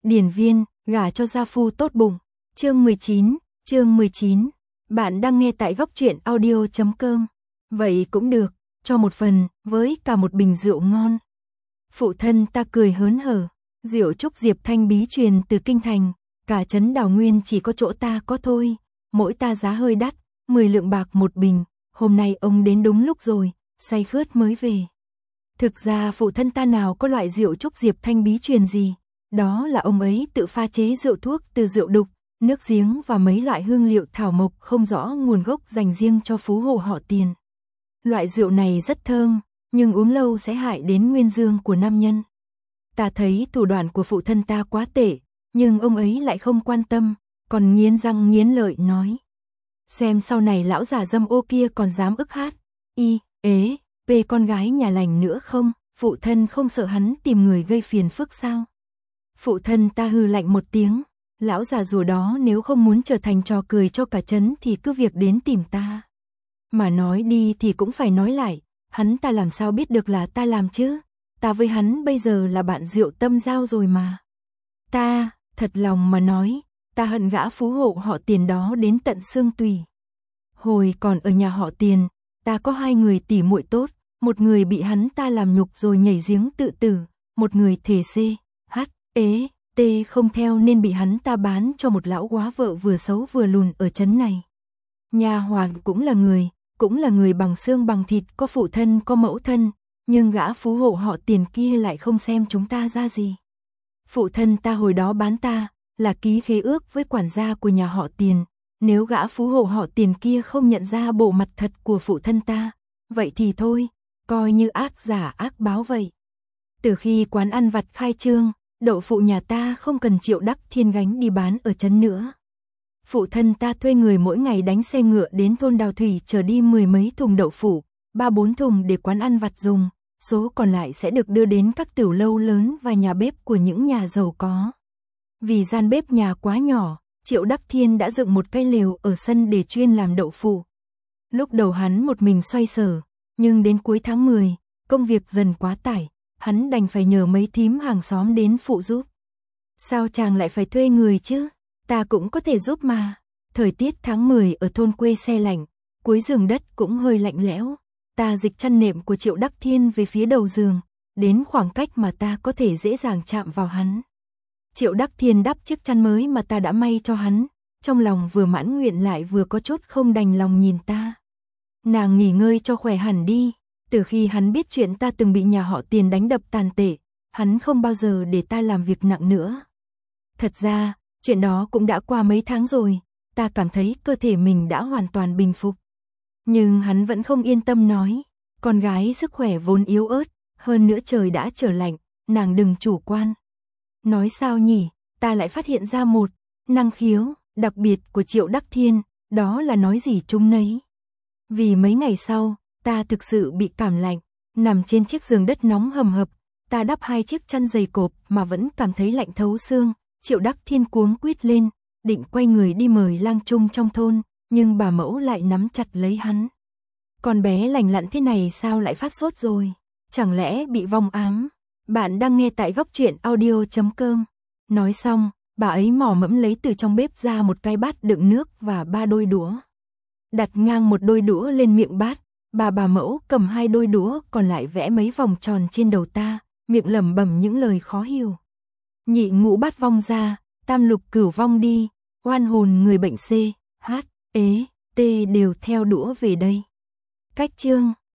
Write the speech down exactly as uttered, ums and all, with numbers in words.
Điển viên, gả cho gia phu tốt bụng. Chương mười chín, chương mười chín. Bạn đang nghe tại góc truyện audio chấm com. Vậy cũng được, cho một phần, với cả một bình rượu ngon. Phụ thân ta cười hớn hở, rượu trúc Diệp Thanh bí truyền từ kinh thành, cả trấn Đào Nguyên chỉ có chỗ ta có thôi, mỗi ta giá hơi đắt, mười lượng bạc một bình, hôm nay ông đến đúng lúc rồi, say khướt mới về. Thực ra phụ thân ta nào có loại rượu trúc Diệp Thanh bí truyền gì, đó là ông ấy tự pha chế rượu thuốc từ rượu đục, nước giếng và mấy loại hương liệu thảo mộc không rõ nguồn gốc dành riêng cho phú hộ họ Tiền. Loại rượu này rất thơm, nhưng uống lâu sẽ hại đến nguyên dương của nam nhân. Ta thấy thủ đoạn của phụ thân ta quá tệ, nhưng ông ấy lại không quan tâm, còn nghiến răng nghiến lợi nói. Xem sau này lão già dâm ô kia còn dám ức hát, y, ế, về con gái nhà lành nữa không, phụ thân không sợ hắn tìm người gây phiền phức sao? Phụ thân ta hừ lạnh một tiếng, lão già rùa đó nếu không muốn trở thành trò cười cho cả trấn thì cứ việc đến tìm ta. Mà nói đi thì cũng phải nói lại, hắn ta làm sao biết được là ta làm chứ, ta với hắn bây giờ là bạn rượu tâm giao rồi mà. Ta, thật lòng mà nói, ta hận gã phú hộ họ Tiền đó đến tận xương tủy. Hồi còn ở nhà họ Tiền, ta có hai người tỉ muội tốt, một người bị hắn ta làm nhục rồi nhảy giếng tự tử, một người thể xê, hát, ế, tê không theo nên bị hắn ta bán cho một lão góa vợ vừa xấu vừa lùn ở trấn này. Nhà hoàng cũng là người, cũng là người bằng xương bằng thịt, có phụ thân có mẫu thân, nhưng gã phú hộ họ Tiền kia lại không xem chúng ta ra gì. Phụ thân ta hồi đó bán ta, là ký khế ước với quản gia của nhà họ Tiền, nếu gã phú hộ họ Tiền kia không nhận ra bộ mặt thật của phụ thân ta, vậy thì thôi, coi như ác giả ác báo vậy. Từ khi quán ăn vặt khai trương, đậu phụ nhà ta không cần Triệu Đắc Thiên gánh đi bán ở trấn nữa. Phụ thân ta thuê người mỗi ngày đánh xe ngựa đến thôn Đào Thủy chở đi mười mấy thùng đậu phụ, ba bốn thùng để quán ăn vặt dùng, số còn lại sẽ được đưa đến các tiểu lâu lớn và nhà bếp của những nhà giàu có. Vì gian bếp nhà quá nhỏ, Triệu Đắc Thiên đã dựng một cái lều ở sân để chuyên làm đậu phụ. Lúc đầu hắn một mình xoay sở, nhưng đến cuối tháng mười, công việc dần quá tải, hắn đành phải nhờ mấy thím hàng xóm đến phụ giúp. Sao chàng lại phải thuê người chứ? Ta cũng có thể giúp mà. Thời tiết tháng mười ở thôn quê se lạnh, cuối giường đất cũng hơi lạnh lẽo. Ta dịch chăn nệm của Triệu Đắc Thiên về phía đầu giường, đến khoảng cách mà ta có thể dễ dàng chạm vào hắn. Triệu Đắc Thiên đắp chiếc chăn mới mà ta đã may cho hắn, trong lòng vừa mãn nguyện lại vừa có chút không đành lòng nhìn ta. Nàng nghỉ ngơi cho khỏe hẳn đi, từ khi hắn biết chuyện ta từng bị nhà họ Tiền đánh đập tàn tệ, hắn không bao giờ để ta làm việc nặng nữa. Thật ra, chuyện đó cũng đã qua mấy tháng rồi, ta cảm thấy cơ thể mình đã hoàn toàn bình phục. Nhưng hắn vẫn không yên tâm nói, con gái sức khỏe vốn yếu ớt, hơn nữa trời đã trở lạnh, nàng đừng chủ quan. Nói sao nhỉ, ta lại phát hiện ra một năng khiếu đặc biệt của Triệu Đắc Thiên, đó là nói gì chung nấy. Vì mấy ngày sau, ta thực sự bị cảm lạnh, nằm trên chiếc giường đất nóng hầm hập, ta đắp hai chiếc chăn dày cộp mà vẫn cảm thấy lạnh thấu xương. Triệu Đắc Thiên cuống quýt lên, định quay người đi mời lang trung trong thôn, nhưng bà mẫu lại nắm chặt lấy hắn. Con bé lành lặn thế này sao lại phát sốt rồi? Chẳng lẽ bị vong ám? Bạn đang nghe tại góc truyện audio chấm com. Nói xong, bà ấy mò mẫm lấy từ trong bếp ra một cái bát đựng nước và ba đôi đũa. Đặt ngang một đôi đũa lên miệng bát, bà bà mẫu cầm hai đôi đũa còn lại vẽ mấy vòng tròn trên đầu ta, miệng lẩm bẩm những lời khó hiểu. Nhị ngũ bát vong ra, tam lục cửu vong đi, oan hồn người bệnh C, H, ế, T đều theo đũa về đây. Cách chương